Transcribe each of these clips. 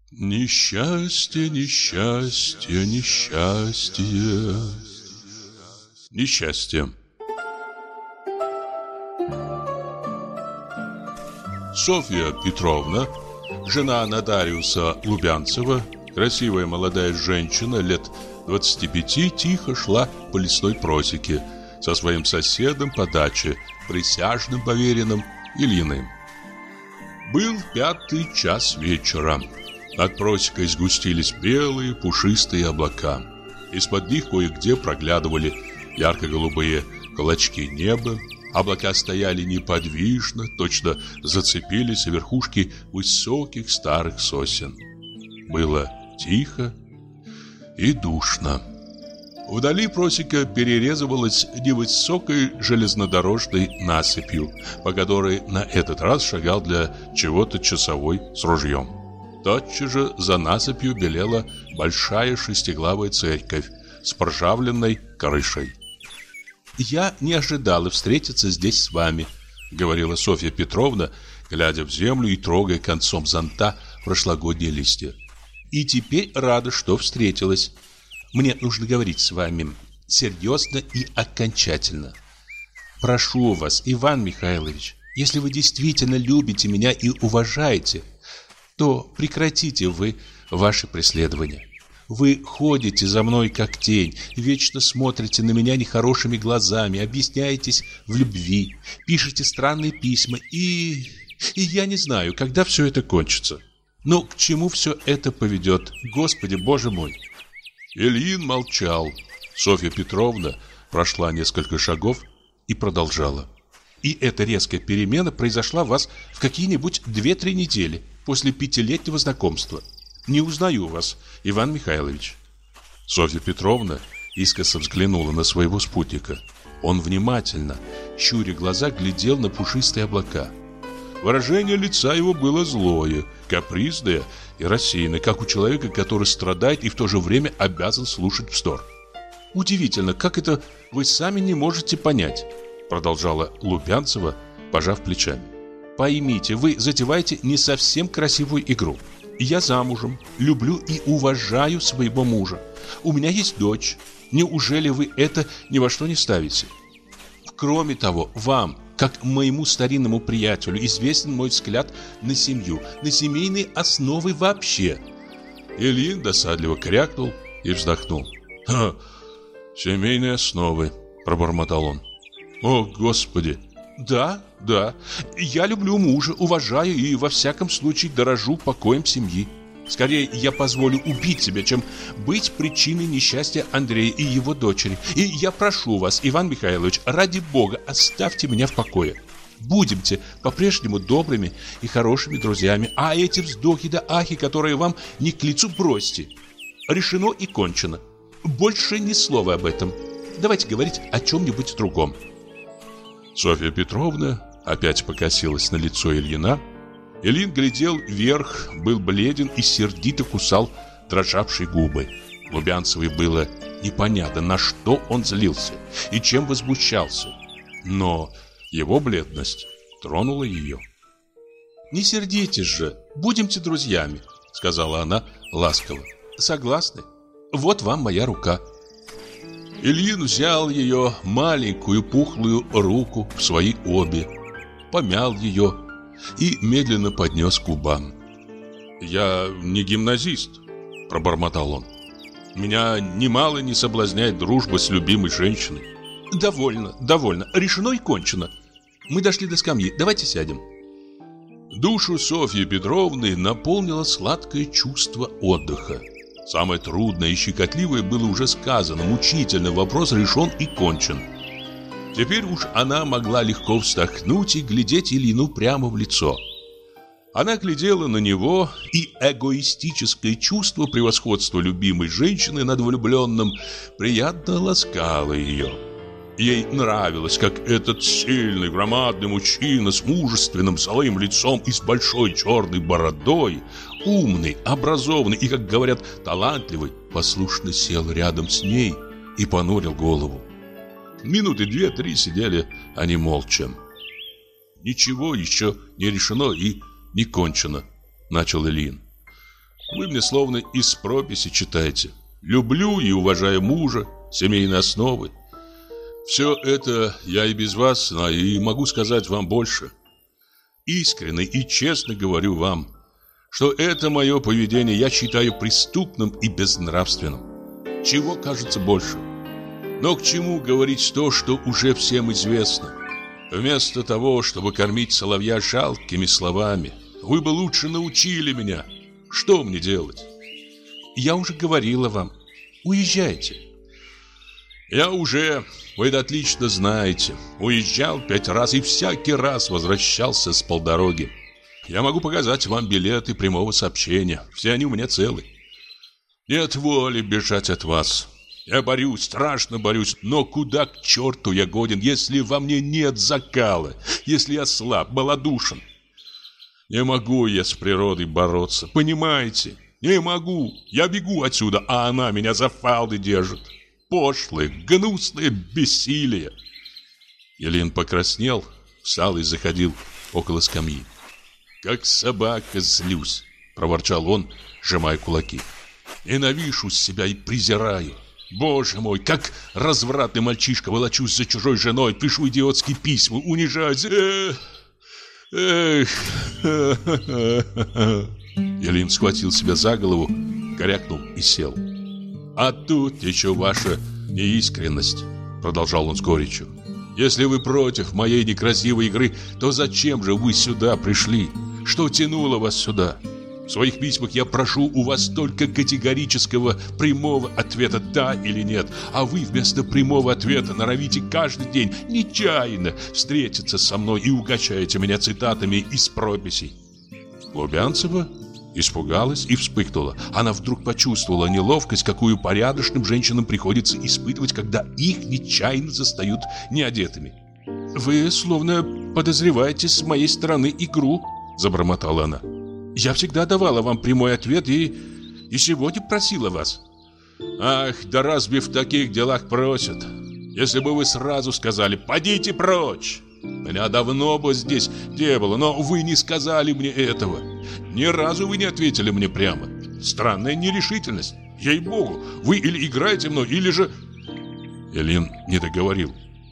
Несчастье, несчастье, несчастье. Несчастье. Софья Петровна, жена нотариуса Лубянцева, красивая молодая женщина лет 25, тихо шла по лесной просеке со своим соседом по даче, присяжным поверенным Ильиным. Был 5-й час вечера. Над просекой сгустились белые пушистые облака. Из-под них кое-где проглядывали ярко-голубые клочки неба. Облака стояли неподвижно, точно зацепились за верхушки высоких старых сосен. Было тихо и душно. Вдали просека перерезывалась невысокой железнодорожной насыпью, по которой на этот раз шагал для чего-то часовой с ружьем. Тотчас же за насыпью белела большая шестиглавая церковь с проржавленной крышей. «Я не ожидала встретиться здесь с вами», — говорила Софья Петровна, глядя в землю и трогая концом зонта прошлогодние листья. «И теперь рада, что встретилась. Мне нужно говорить с вами серьезно и окончательно. Прошу вас, Иван Михайлович, если вы действительно любите меня и уважаете, то прекратите вы ваши преследования. Вы ходите за мной как тень, вечно смотрите на меня нехорошими глазами, объясняетесь в любви, пишете странные письма, и я не знаю, когда все это кончится. Но к чему все это поведет, Господи Боже мой!» Ильин молчал. Софья Петровна прошла несколько шагов и продолжала. «И эта резкая перемена произошла у вас в какие-нибудь 2-3 недели после 5-летнего знакомства. Не узнаю вас, Иван Михайлович». Софья Петровна искоса взглянула на своего спутника. Он внимательно, щуря глаза, глядел на пушистые облака. Выражение лица его было злое, капризное и рассеянное, как у человека, который страдает и в то же время обязан слушать вздор. «Удивительно, как это вы сами не можете понять», — продолжала Лубянцева, пожав плечами. «Поймите, вы затеваете не совсем красивую игру. Я замужем, люблю и уважаю своего мужа. У меня есть дочь. Неужели вы это ни во что не ставите? Кроме того, вам, как моему старинному приятелю, известен мой взгляд на семью, на семейные основы вообще». Ильин досадливо крякнул и вздохнул. «Ха, семейные основы», — пробормотал он. «О, Господи!» Да, я люблю мужа, уважаю и во всяком случае дорожу покоем семьи. Скорее я позволю убить себя, чем быть причиной несчастья Андрея и его дочери. И я прошу вас, Иван Михайлович, ради Бога, оставьте меня в покое. Будемте по-прежнему добрыми и хорошими друзьями, а эти вздохи да ахи, которые вам не к лицу, бросьте. Решено и кончено. Больше ни слова об этом. Давайте говорить о чем-нибудь другом». Софья Петровна опять покосилась на лицо Ильина. Ильин глядел вверх, был бледен и сердито кусал дрожавшие губы. Лубянцевой было непонятно, на что он злился и чем возмущался. Но его бледность тронула ее. «Не сердитесь же, будемте друзьями», — сказала она ласково. «Согласны? Вот вам моя рука». Ильин взял ее маленькую пухлую руку в свои обе, помял ее и медленно поднес к губам. «Я не гимназист», — пробормотал он. «Меня немало не соблазняет дружба с любимой женщиной». «Довольно, решено и кончено. Мы дошли до скамьи, давайте сядем». Душу Софьи Петровны наполнило сладкое чувство отдыха. Самое трудное и щекотливое было уже сказано, мучительный вопрос решен и кончен. Теперь уж она могла легко вздохнуть и глядеть Ильину прямо в лицо. Она глядела на него, и эгоистическое чувство превосходства любимой женщины над влюбленным приятно ласкало ее. Ей нравилось, как этот сильный, громадный мужчина с мужественным злым лицом и с большой черной бородой, умный, образованный и, как говорят, талантливый, послушно сел рядом с ней и понурил голову. Минуты 2-3 сидели они молча. «Ничего еще не решено и не кончено», — начал Ильин. Вы мне словно из прописи читаете. Люблю и уважаю мужа, семейные основы. Все это я и без вас знаю, и могу сказать вам больше. Искренне и честно говорю вам, что это мое поведение я считаю преступным и безнравственным. Чего кажется больше? Но к чему говорить то, что уже всем известно? Вместо того, чтобы кормить соловья жалкими словами, вы бы лучше научили меня. Что мне делать? Я уже говорила вам. Уезжайте. Вы это отлично знаете, уезжал 5 раз и всякий раз возвращался с полдороги. Я могу показать вам билеты прямого сообщения, все они у меня целы. Нет воли бежать от вас. Я борюсь, страшно борюсь, но куда к черту я годен, если во мне нет закала, если я слаб, малодушен? Не могу я с природой бороться, понимаете? Не могу, я бегу отсюда, а она меня за фалды держит. Пошлое, гнусное бессилие. Елин покраснел, встал и заходил около скамьи. «Как собака злюсь», — проворчал он, сжимая кулаки. «Ненавижу себя и презираю. Боже мой, как развратный мальчишка волочусь за чужой женой, пишу идиотские письма, унижаюсь. Эх. Елин схватил себя за голову, корякнул и сел. «А тут еще ваша неискренность», — продолжал он с горечью. «Если вы против моей некрасивой игры, то зачем же вы сюда пришли? Что тянуло вас сюда? В своих письмах я прошу у вас только категорического прямого ответа «да» или «нет», а вы вместо прямого ответа норовите каждый день нечаянно встретиться со мной и угощаете меня цитатами из прописей». Лубянцева испугалась и вспыхнула. Она вдруг почувствовала неловкость, какую порядочным женщинам приходится испытывать, когда их нечаянно застают неодетыми. «Вы словно подозреваете с моей стороны игру», — забормотала она. «Я всегда давала вам прямой ответ и сегодня просила вас». «Ах, да разве в таких делах просят? Если бы вы сразу сказали «подите прочь», меня давно бы здесь не было, но вы не сказали мне этого. Ни разу вы не ответили мне прямо. Странная нерешительность. Ей-богу, вы или играете мной, или же...» Елин не договорил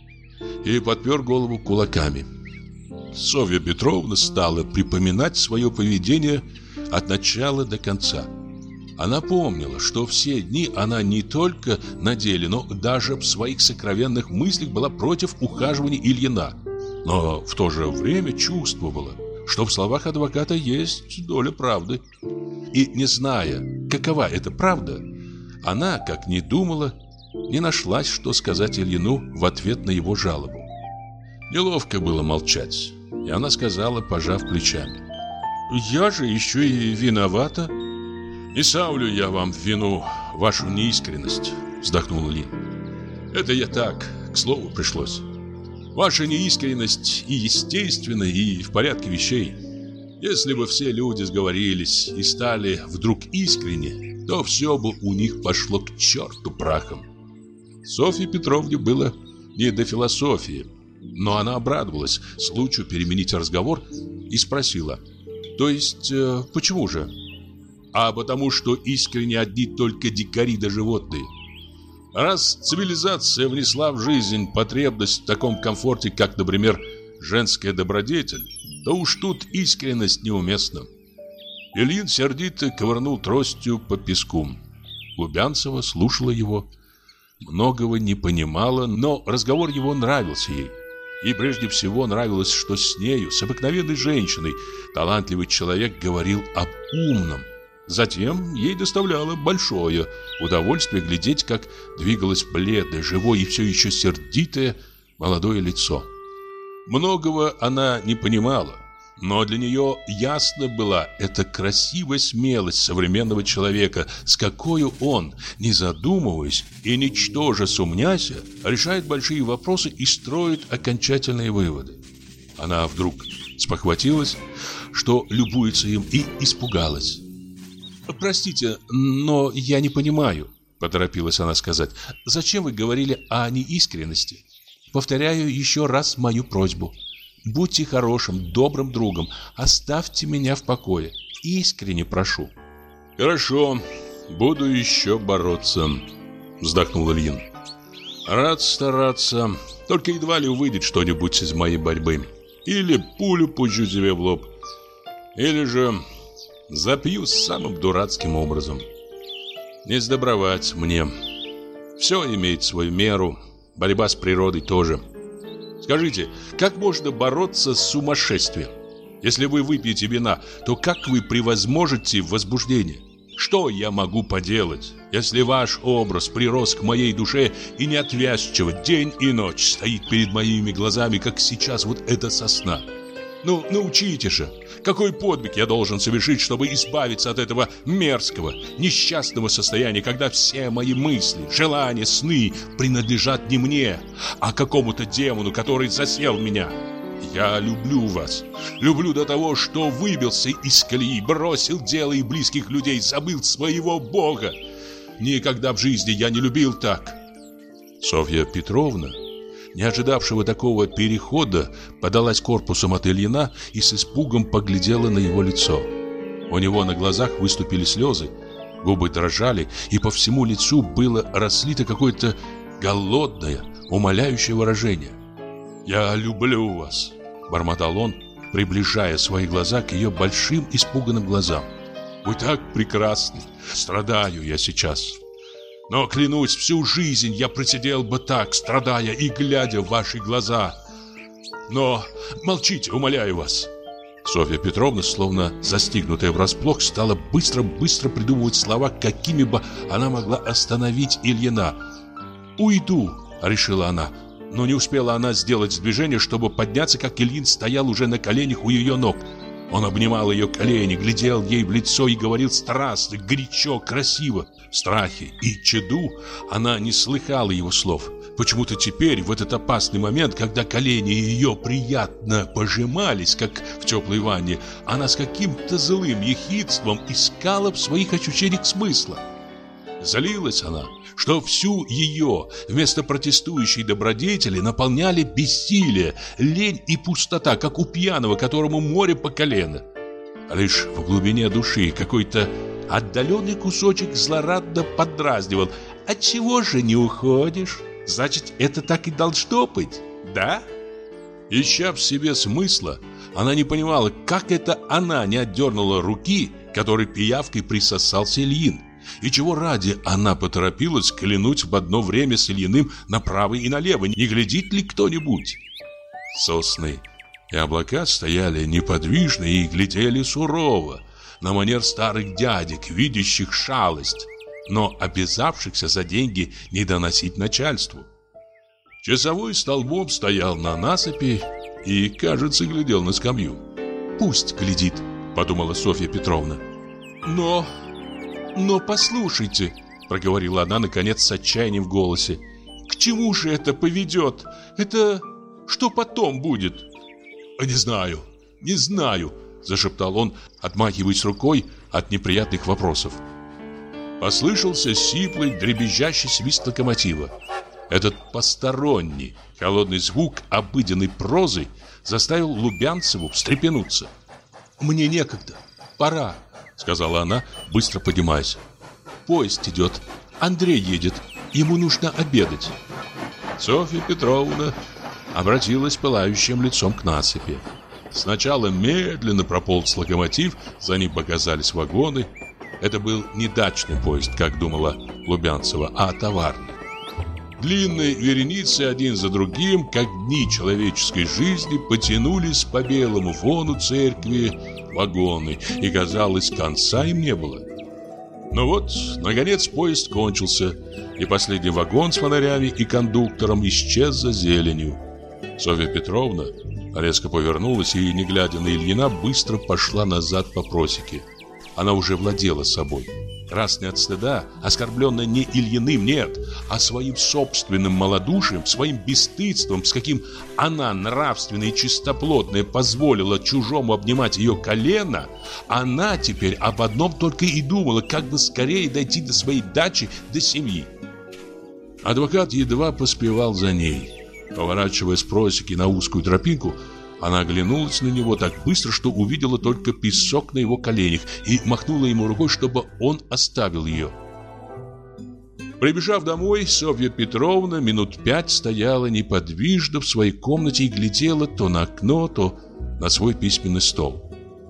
и подпер голову кулаками. Софья Петровна стала припоминать свое поведение от начала до конца. Она помнила, что все дни она не только на деле, но даже в своих сокровенных мыслях была против ухаживания Ильина. Но в то же время чувствовала, что в словах адвоката есть доля правды. И не зная, какова эта правда, она, как ни думала, не нашлась, что сказать Ильину в ответ на его жалобу. Неловко было молчать, и она сказала, пожав плечами: «Я же еще и виновата». «Не ставлю я вам в вину вашу неискренность», — вздохнул Ильин. «Это я так, к слову пришлось. Ваша неискренность и естественна, и в порядке вещей. Если бы все люди сговорились и стали вдруг искренни, то все бы у них пошло к черту прахом». Софье Петровне было не до философии, но она обрадовалась случаю переменить разговор и спросила: «То есть, почему же?» «А потому что искренне одни только дикари да животные. Раз цивилизация внесла в жизнь потребность в таком комфорте, как, например, женская добродетель, то уж тут искренность неуместна». Ильин сердито ковырнул тростью по песку. Лубянцева слушала его, многого не понимала, но разговор его нравился ей. И прежде всего нравилось, что с нею, с обыкновенной женщиной, талантливый человек говорил об умном. Затем ей доставляло большое удовольствие глядеть, как двигалось бледное, живое и все еще сердитое молодое лицо. Многого она не понимала, но для нее ясна была эта красивая смелость современного человека, с какой он, не задумываясь и ничтоже сумняся, решает большие вопросы и строит окончательные выводы. Она вдруг спохватилась, что любуется им, и испугалась. «Простите, но я не понимаю», — поторопилась она сказать. «Зачем вы говорили о неискренности? Повторяю еще раз мою просьбу. Будьте хорошим, добрым другом, оставьте меня в покое. Искренне прошу». Хорошо, буду еще бороться, вздохнул Ильин. Рад стараться, только едва ли выйдет что-нибудь из моей борьбы. Или пулю пущу себе в лоб, или же запью самым дурацким образом. Не сдобровать мне. Все имеет свою меру, борьба с природой тоже. Скажите, как можно бороться с сумасшествием? Если вы выпьете вина, то как вы превозможете возбуждение? Что я могу поделать, если ваш образ прирос к моей душе и неотвязчиво день и ночь стоит перед моими глазами, как сейчас вот эта сосна? Ну, научите же, какой подвиг я должен совершить, чтобы избавиться от этого мерзкого, несчастного состояния, когда все мои мысли, желания, сны принадлежат не мне, а какому-то демону, который засел в меня. Я люблю вас, люблю до того, что выбился из колеи, бросил дело и близких людей, забыл своего Бога. Никогда в жизни я не любил так. Софья Петровна, не ожидавшего такого перехода, подалась корпусом от Ильина и с испугом поглядела на его лицо. У него на глазах выступили слезы, губы дрожали, и по всему лицу было разлито какое-то голодное, умоляющее выражение. «Я люблю вас», — бормотал он, приближая свои глаза к ее большим испуганным глазам. «Вы так прекрасны, страдаю я сейчас. Но, клянусь, всю жизнь я просидел бы так, страдая и глядя в ваши глаза. Но молчите, умоляю вас». Софья Петровна, словно застигнутая врасплох, стала быстро придумывать слова, какими бы она могла остановить Ильина. «Уйду», — решила она. Но не успела она сделать движение, чтобы подняться, как Ильин стоял уже на коленях у ее ног. Он обнимал ее колени, глядел ей в лицо и говорил страстно, горячо, красиво. В страхе и чаду она не слыхала его слов. Почему-то теперь, в этот опасный момент, когда колени ее приятно пожимались, как в теплой ванне, она с каким-то злым ехидством искала в своих ощущениях смысла. Залилась она, что всю ее вместо протестующей добродетели наполняли бессилие, лень и пустота, как у пьяного, которому море по колено. Лишь в глубине души какой-то отдаленный кусочек злорадно подразнивал: «Отчего же не уходишь? Значит, это так и должно быть, да?» Ища в себе смысла, она не понимала, как это она не отдернула руки, которой пиявкой присосался Ильин. И чего ради она поторопилась клянуть в одно время с Ильиным направо и налево, не глядит ли кто-нибудь? Сосны и облака стояли неподвижно и глядели сурово, на манер старых дядек, видящих шалость, но обязавшихся за деньги не доносить начальству. Часовой столбом стоял на насыпи и, кажется, глядел на скамью. «Пусть глядит», — подумала Софья Петровна. «Но послушайте», — проговорила она, наконец, с отчаянием в голосе, «к чему же это поведет? Это что потом будет?» Не знаю», — зашептал он, отмахиваясь рукой от неприятных вопросов. Послышался сиплый, дребезжащий свист локомотива. Этот посторонний, холодный звук обыденной прозы заставил Лубянцеву встрепенуться. «Мне некогда, пора», — сказала она, быстро поднимаясь. «Поезд идет, Андрей едет, ему нужно обедать». Софья Петровна обратилась пылающим лицом к насыпи. Сначала медленно прополз локомотив, за ним показались вагоны. Это был не дачный поезд, как думала Лубянцева, а товарный. Длинные вереницы один за другим, как дни человеческой жизни, потянулись по белому фону церкви вагоны, и, казалось, конца им не было. Но вот, наконец, поезд кончился, и последний вагон с фонарями и кондуктором исчез за зеленью. Софья Петровна резко повернулась и, не глядя на Ильина, быстро пошла назад по просеке. Она уже владела собой. Раз не от стыда, оскорбленная не Ильиным, нет, а своим собственным малодушием, своим бесстыдством, с каким она, нравственная и чистоплотная, позволила чужому обнимать ее колено, она теперь об одном только и думала, как бы скорее дойти до своей дачи, до семьи. Адвокат едва поспевал за ней. Поворачивая с просеки на узкую тропинку, Она оглянулась на него так быстро, что увидела только песок на его коленях и махнула ему рукой, чтобы он оставил ее. Прибежав домой, Софья Петровна минут 5 стояла неподвижно в своей комнате и глядела то на окно, то на свой письменный стол.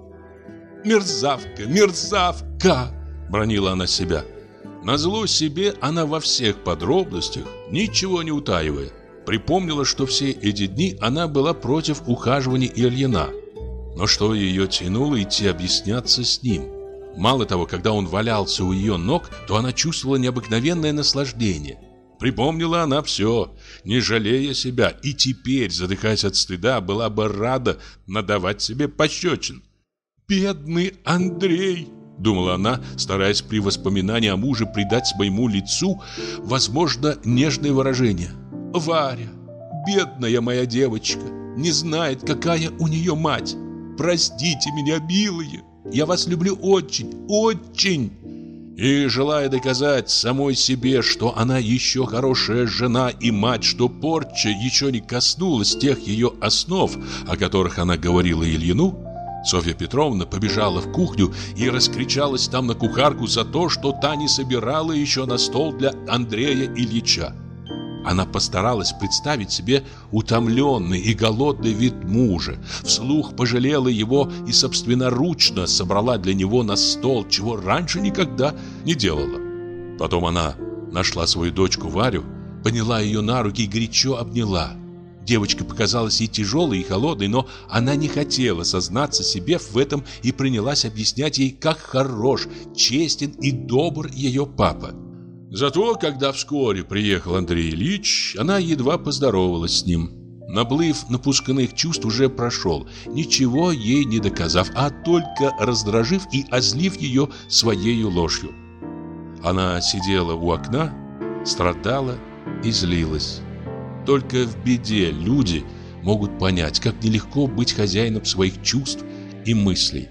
«Мерзавка, мерзавка!» — бранила она себя. Назло себе она во всех подробностях, ничего не утаивая, припомнила, что все эти дни она была против ухаживания Ильина. Но что ее тянуло идти объясняться с ним? Мало того, когда он валялся у ее ног, то она чувствовала необыкновенное наслаждение. Припомнила она все, не жалея себя, и теперь, задыхаясь от стыда, была бы рада надавать себе пощечин. «Бедный Андрей!» — думала она, стараясь при воспоминании о муже придать своему лицу, возможно, нежное выражение. «Варя, бедная моя девочка, не знает, какая у нее мать. Простите меня, милые, я вас люблю очень, очень!» И, желая доказать самой себе, что она еще хорошая жена и мать, что порча еще не коснулась тех ее основ, о которых она говорила Ильину, Софья Петровна побежала в кухню и раскричалась там на кухарку за то, что та не собирала еще на стол для Андрея Ильича. Она постаралась представить себе утомленный и голодный вид мужа, вслух пожалела его и собственноручно собрала для него на стол, чего раньше никогда не делала. Потом она нашла свою дочку Варю, подняла ее на руки и горячо обняла. Девочка показалась ей тяжелой и холодной, но она не хотела сознаться себе в этом и принялась объяснять ей, как хорош, честен и добр ее папа. Зато, когда вскоре приехал Андрей Ильич, она едва поздоровалась с ним. Наплыв напускных чувств уже прошел, ничего ей не доказав, а только раздражив и озлив ее своею ложью. Она сидела у окна, страдала и злилась. Только в беде люди могут понять, как нелегко быть хозяином своих чувств и мыслей.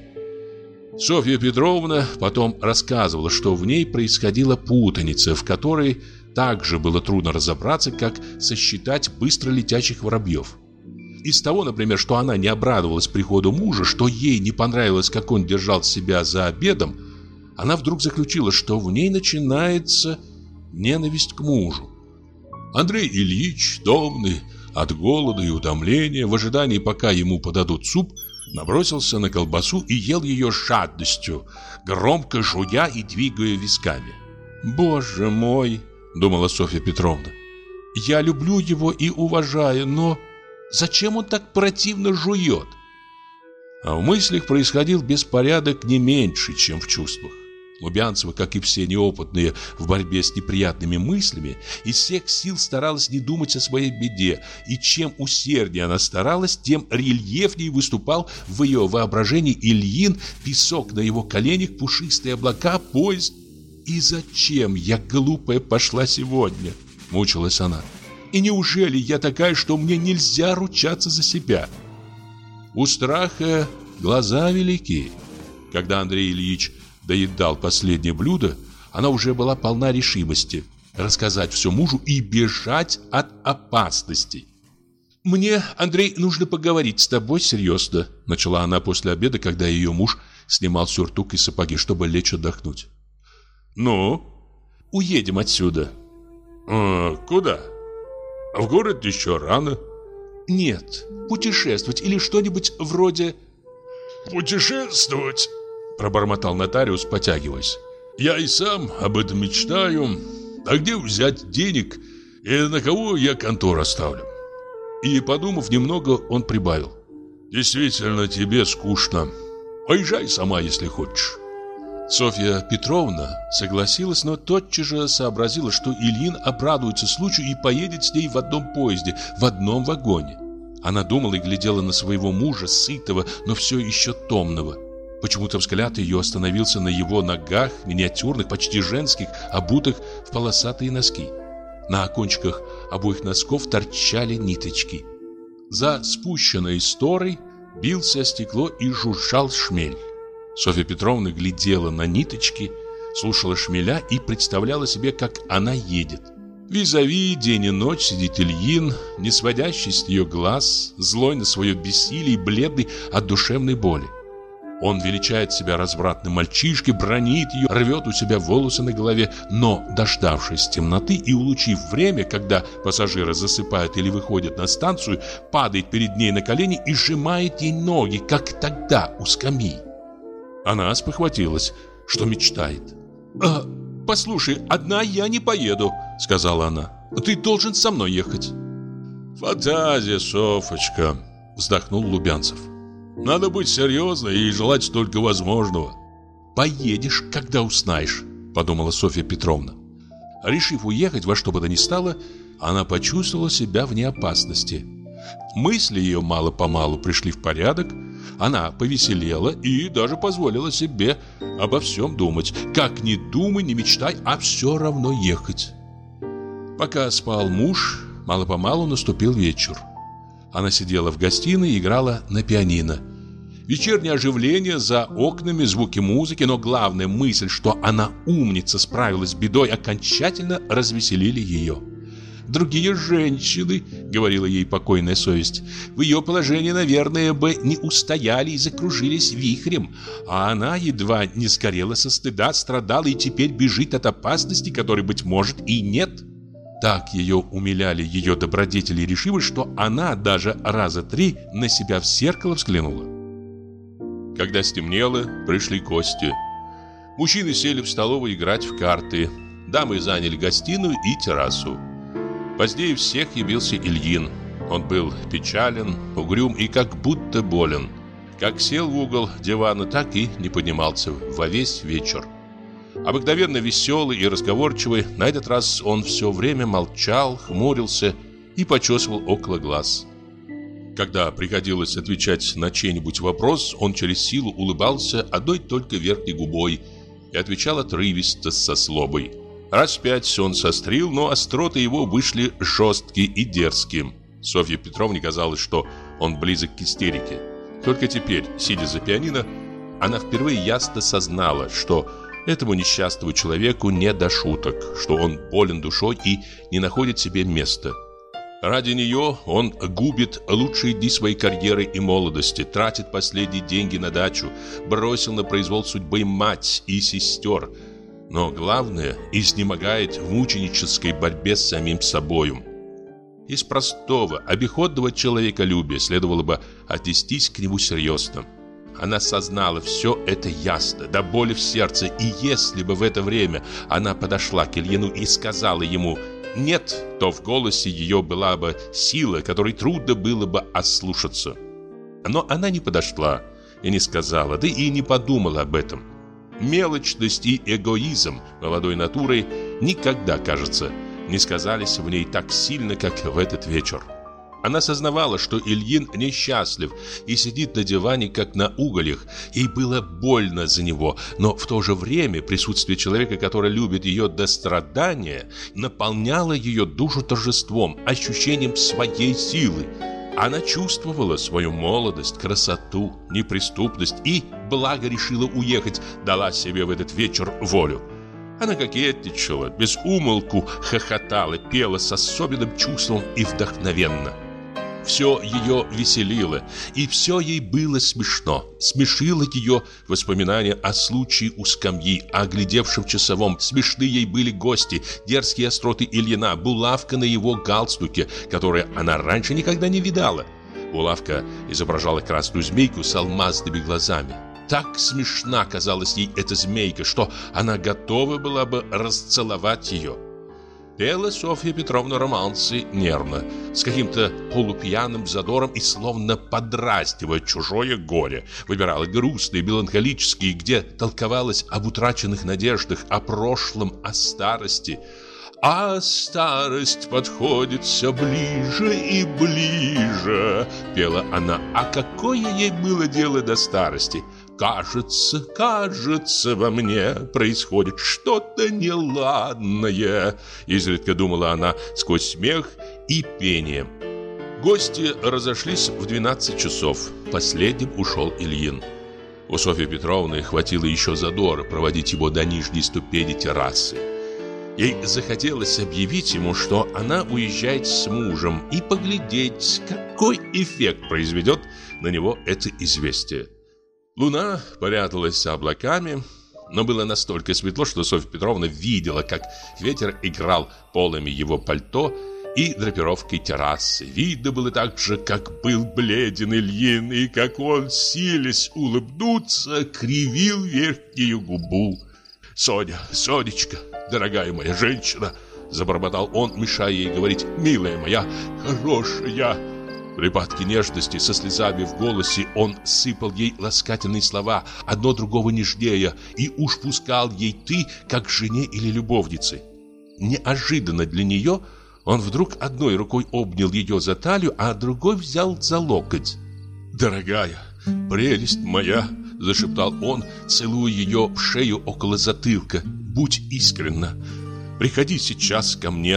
Софья Петровна потом рассказывала, что в ней происходила путаница, в которой также было трудно разобраться, как сосчитать быстро летящих воробьев. Из того, например, что она не обрадовалась приходу мужа, что ей не понравилось, как он держал себя за обедом, она вдруг заключила, что в ней начинается ненависть к мужу. Андрей Ильич, томный от голода и утомления, в ожидании, пока ему подадут суп, набросился на колбасу и ел ее с жадностью, громко жуя и двигая висками. «Боже мой!» — думала Софья Петровна. «Я люблю его и уважаю, но зачем он так противно жует?» А в мыслях происходил беспорядок не меньше, чем в чувствах. Лубянцева, как и все неопытные в борьбе с неприятными мыслями, из всех сил старалась не думать о своей беде, и чем усерднее она старалась, тем рельефнее выступал в ее воображении Ильин, песок на его коленях, пушистые облака, поезд. «И зачем я, глупая, пошла сегодня?» — мучилась она. «И неужели я такая, что мне нельзя ручаться за себя?» У страха глаза велики. Когда Андрей Ильич доедал последнее блюдо, она уже была полна решимости рассказать все мужу и бежать от опасностей. «Мне, Андрей, нужно поговорить с тобой серьезно», — начала она после обеда, когда ее муж снимал сюртук и сапоги, чтобы лечь отдохнуть. «Ну?» «Уедем отсюда». «Куда? В город еще рано». «Нет, путешествовать или что-нибудь вроде...» «Путешествовать?» — пробормотал нотариус, потягиваясь. «Я и сам об этом мечтаю. А где взять денег и на кого я контору оставлю?» И, подумав немного, он прибавил: «Действительно, тебе скучно. Поезжай сама, если хочешь». Софья Петровна согласилась, но тотчас же сообразила, что Ильин обрадуется случаю и поедет с ней в одном поезде, в одном вагоне. Она думала и глядела на своего мужа, сытого, но все еще томного. Почему-то взгляд ее остановился на его ногах, миниатюрных, почти женских, обутых в полосатые носки. На кончиках обоих носков торчали ниточки. За спущенной сторой бился о стекло и жужжал шмель. Софья Петровна глядела на ниточки, слушала шмеля и представляла себе, как она едет. Визави день и ночь сидит Ильин, не сводящий с нее глаз, злой на свое бессилие и бледный от душевной боли. Он величает себя развратным мальчишкой, бранит ее, рвет у себя волосы на голове, но, дождавшись темноты и улучив время, когда пассажиры засыпают или выходят на станцию, падает перед ней на колени и сжимает ей ноги, как тогда у скамьи. Она спохватилась, что мечтает. «Послушай, одна я не поеду», — сказала она. «Ты должен со мной ехать». «Фантазия, Софочка», — вздохнул Лубянцев. «Надо быть серьезной и желать только возможного». «Поедешь, когда узнаешь», — подумала Софья Петровна. Решив уехать во что бы то ни стало, она почувствовала себя вне опасности. Мысли ее мало-помалу пришли в порядок. Она повеселела и даже позволила себе обо всем думать. Как ни думай, не мечтай, а все равно ехать. Пока спал муж, мало-помалу наступил вечер. Она сидела в гостиной и играла на пианино. Вечернее оживление, за окнами звуки музыки, но главная мысль, что она умница, справилась с бедой, окончательно развеселили ее. «Другие женщины, — говорила ей покойная совесть, — в ее положении, наверное, бы не устояли и закружились вихрем, а она едва не сгорела со стыда, страдала и теперь бежит от опасности, которой, быть может, и нет». Так ее умиляли ее добродетели и решимость, что она даже раза 3 на себя в зеркало взглянула. Когда стемнело, пришли гости. Мужчины сели в столовую играть в карты, дамы заняли гостиную и террасу. Позднее всех явился Ильин. Он был печален, угрюм и как будто болен. Как сел в угол дивана, так и не поднимался во весь вечер. Обыкновенно веселый и разговорчивый, на этот раз он все время молчал, хмурился и почесывал около глаз. Когда приходилось отвечать на чей-нибудь вопрос, он через силу улыбался одной только верхней губой и отвечал отрывисто со злобой. Раз 5 он сострил, но остроты его вышли жесткие и дерзкие. Софье Петровне казалось, что он близок к истерике. Только теперь, сидя за пианино, она впервые ясно сознала, что этому несчастному человеку не до шуток, что он болен душой и не находит себе места. Ради нее он губит лучшие дни своей карьеры и молодости, тратит последние деньги на дачу, бросил на произвол судьбы мать и сестер. Но главное, изнемогает в мученической борьбе с самим собою. Из простого, обиходного человеколюбия следовало бы отнестись к нему серьезно. Она сознала все это ясно, до боли в сердце, и если бы в это время она подошла к Ильину и сказала ему «нет», то в голосе ее была бы сила, которой трудно было бы ослушаться. Но она не подошла и не сказала, да и не подумала об этом. Мелочность и эгоизм молодой натуры никогда, кажется, не сказались в ней так сильно, как в этот вечер. Она сознавала, что Ильин несчастлив и сидит на диване, как на угольях. Ей было больно за него, но в то же время присутствие человека, который любит ее до страдания, наполняло ее душу торжеством, ощущением своей силы. Она чувствовала свою молодость, красоту, неприступность и, благо, решила уехать, дала себе в этот вечер волю. Она кокетничала, без умолку хохотала, пела с особенным чувством и вдохновенно. Все ее веселило, и все ей было смешно. Смешило ее воспоминания о случае у скамьи, о глядевшем часовом. Смешны ей были гости, дерзкие остроты Ильина, булавка на его галстуке, которую она раньше никогда не видала. Булавка изображала красную змейку с алмазными глазами. Так смешна казалась ей эта змейка, что она готова была бы расцеловать ее. Пела Софья Петровна романсы нервно, с каким-то полупьяным задором и словно подразнивая чужое горе. Выбирала грустные, меланхолические, где толковалось об утраченных надеждах, о прошлом, о старости. «А старость подходит все ближе и ближе», — пела она. А какое ей было дело до старости? Кажется, во мне происходит что-то неладное», — изредка думала она сквозь смех и пение. Гости разошлись в 12 часов. Последним ушел Ильин. У Софьи Петровны хватило еще задора проводить его до нижней ступени террасы. Ей захотелось объявить ему, что она уезжает с мужем, и поглядеть, какой эффект произведет на него это известие. Луна пряталась за облаками, но было настолько светло, что Софья Петровна видела, как ветер играл полами его пальто и драпировкой террасы. Видно было также, как был бледен Ильин, и как он, силясь улыбнуться, кривил верхнюю губу. «Соня, Сонечка, дорогая моя женщина!» Забормотал он, мешая ей говорить: «Милая моя, хорошая!» В припадке нежности, со слезами в голосе, он сыпал ей ласкательные слова, одно другого нежнее, и уж пускал ей «ты», как жене или любовнице. Неожиданно для нее он вдруг одной рукой обнял ее за талию, а другой взял за локоть. «Дорогая, прелесть моя!» — зашептал он, целуя ее в шею около затылка. «Будь искренна, приходи сейчас ко мне».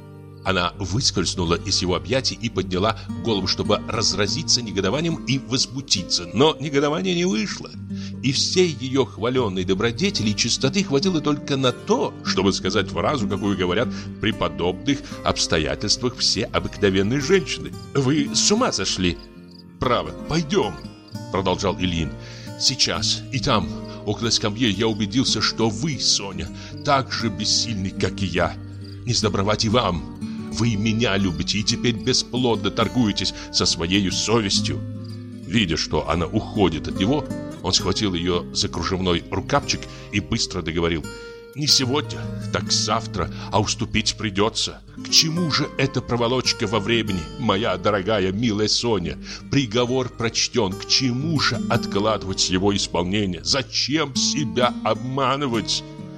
Она выскользнула из его объятий и подняла голову, чтобы разразиться негодованием и возмутиться. Но негодование не вышло, и всей ее хваленной добродетели и чистоты хватило только на то, чтобы сказать фразу, какую говорят при подобных обстоятельствах все обыкновенные женщины: «Вы с ума сошли?» «Право, пойдем», — продолжал Ильин. «Сейчас и там, около скамьи, я убедился, что вы, Соня, так же бессильны, как и я. Не сдобровать и вам. Вы меня любите и теперь бесплодно торгуетесь со своей совестью». Видя, что она уходит от него, он схватил ее за кружевной рукавчик и быстро договорил: «Не сегодня, так завтра, а уступить придется. К чему же эта проволочка во времени, моя дорогая, милая Соня? Приговор прочтен, к чему же откладывать его исполнение? Зачем себя обманывать?»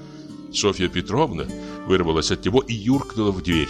Софья Петровна вырвалась от него и юркнула в дверь.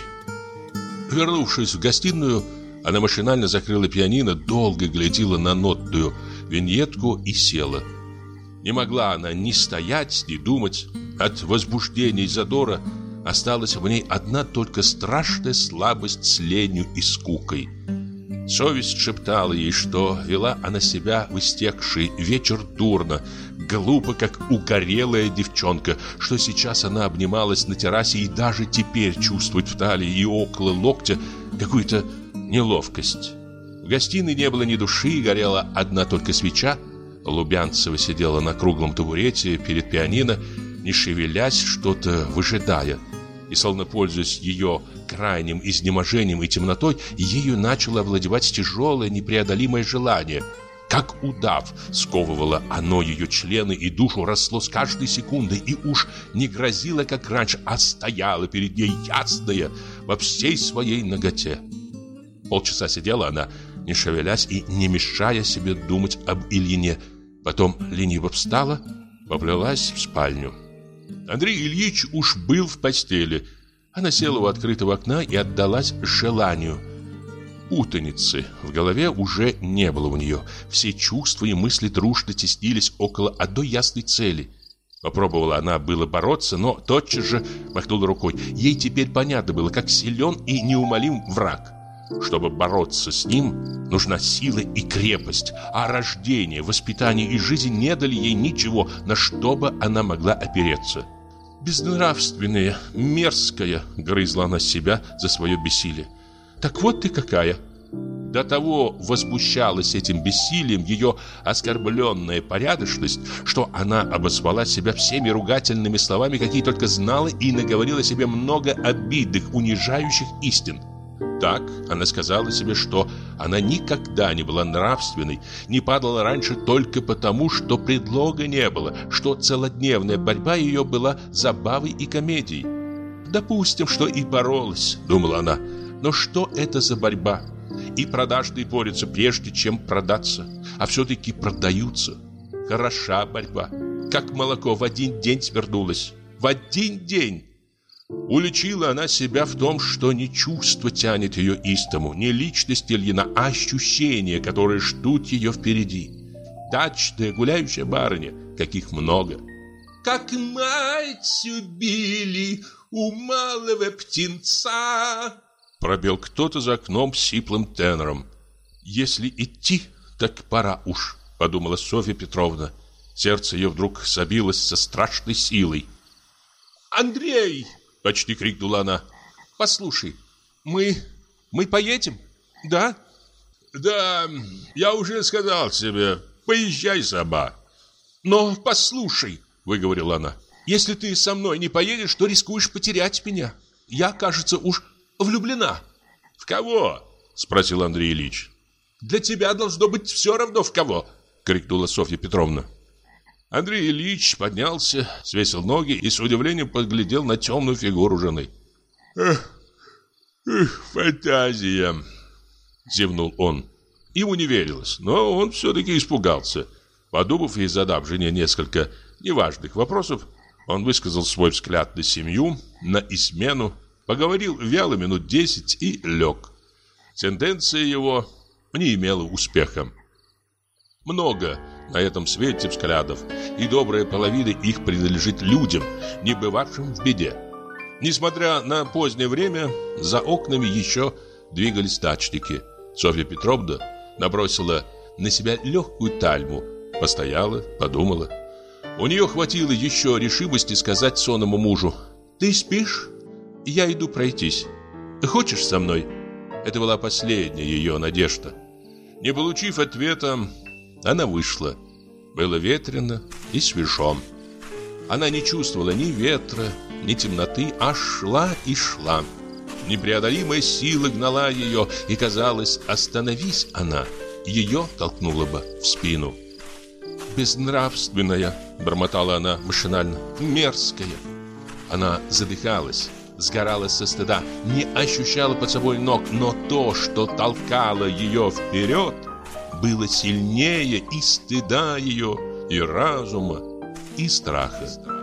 Вернувшись в гостиную, она машинально закрыла пианино, долго глядела на нотную виньетку и села. Не могла она ни стоять, ни думать. От возбуждения и задора осталась в ней одна только страшная слабость с ленью и скукой. Совесть шептала ей, что вела она себя в истекший вечер дурно, глупо, как угорелая девчонка, что сейчас она обнималась на террасе и даже теперь чувствует в талии и около локтя какую-то неловкость. В гостиной не было ни души, горела одна только свеча. Лубянцева сидела на круглом табурете перед пианино, не шевелясь, что-то выжидая. И, словно пользуясь ее крайним изнеможением и темнотой, ею начало овладевать тяжелое непреодолимое желание. Как удав, сковывало оно ее члены, и душу росло с каждой секундой, и уж не грозило, как раньше, а стояло перед ней ясное во всей своей наготе. Полчаса сидела она, не шевелясь и не мешая себе думать об Ильине. Потом лениво встала, поплелась в спальню. Андрей Ильич уж был в постели. Она села у открытого окна и отдалась желанию. Путаницы в голове уже не было у нее. Все чувства и мысли дружно теснились около одной ясной цели. Попробовала она было бороться, но тотчас же махнула рукой. Ей теперь понятно было, как силен и неумолим враг. Чтобы бороться с ним, нужна сила и крепость, а рождение, воспитание и жизнь не дали ей ничего, на что бы она могла опереться. «Безнравственная, мерзкая», — грызла она себя за свое бессилие. «Так вот ты какая!» До того возмущалась этим бессилием ее оскорбленная порядочность, что она обозвала себя всеми ругательными словами, какие только знала, и наговорила себе много обидных, унижающих истин. Так она сказала себе, что она никогда не была нравственной, не падала раньше только потому, что предлога не было, что целодневная борьба ее была забавой и комедией. «Допустим, что и боролась», — думала она, — «но что это за борьба? И продажные борются прежде, чем продаться, а все-таки продаются. Хороша борьба, как молоко в один день свернулось. В один день!» Уличила она себя в том, что не чувство тянет ее истому, не личность Ильина, а ощущения, которые ждут ее впереди. Дачная гуляющая барыня, каких много. «Как мать убили у малого птенца», пропел кто-то за окном сиплым тенором. «Если идти, так пора уж», подумала Софья Петровна. Сердце ее вдруг забилось со страшной силой. «Андрей!» — почти крикнула она. Послушай, мы поедем, да? Да, я уже сказал тебе, поезжай сама. Но послушай, выговорила она, если ты со мной не поедешь, то рискуешь потерять меня. Я, кажется, уж влюблена. В кого? Спросил Андрей Ильич. Для тебя должно быть все равно в кого, крикнула Софья Петровна. Андрей Ильич поднялся, свесил ноги и с удивлением поглядел на темную фигуру жены. Фантазия, зевнул он. Ему не верилось, но он все-таки испугался. Подумав и задав жене несколько неважных вопросов, он высказал свой взгляд на семью, на измену, поговорил вяло минут 10 и лег. Сентенция его не имела успеха. Много на этом свете взглядов, и добрая половина их принадлежит людям, не бывавшим в беде. Несмотря на позднее время, за окнами еще двигались дачники. Софья Петровна набросила на себя легкую тальму, постояла, подумала. У нее хватило еще решимости сказать сонному мужу: «Ты спишь? Я иду пройтись. Хочешь со мной?» Это была последняя ее надежда. Не получив ответа, она вышла. Было ветрено и свежо. Она не чувствовала ни ветра, ни темноты, а шла и шла. Непреодолимая сила гнала ее, и казалось, остановись она, ее толкнула бы в спину. «Безнравственная», — бормотала она машинально, — «мерзкая». Она задыхалась, сгорала со стыда, не ощущала под собой ног, но то, что толкало ее вперед, было сильнее и стыда ее, и разума, и страха.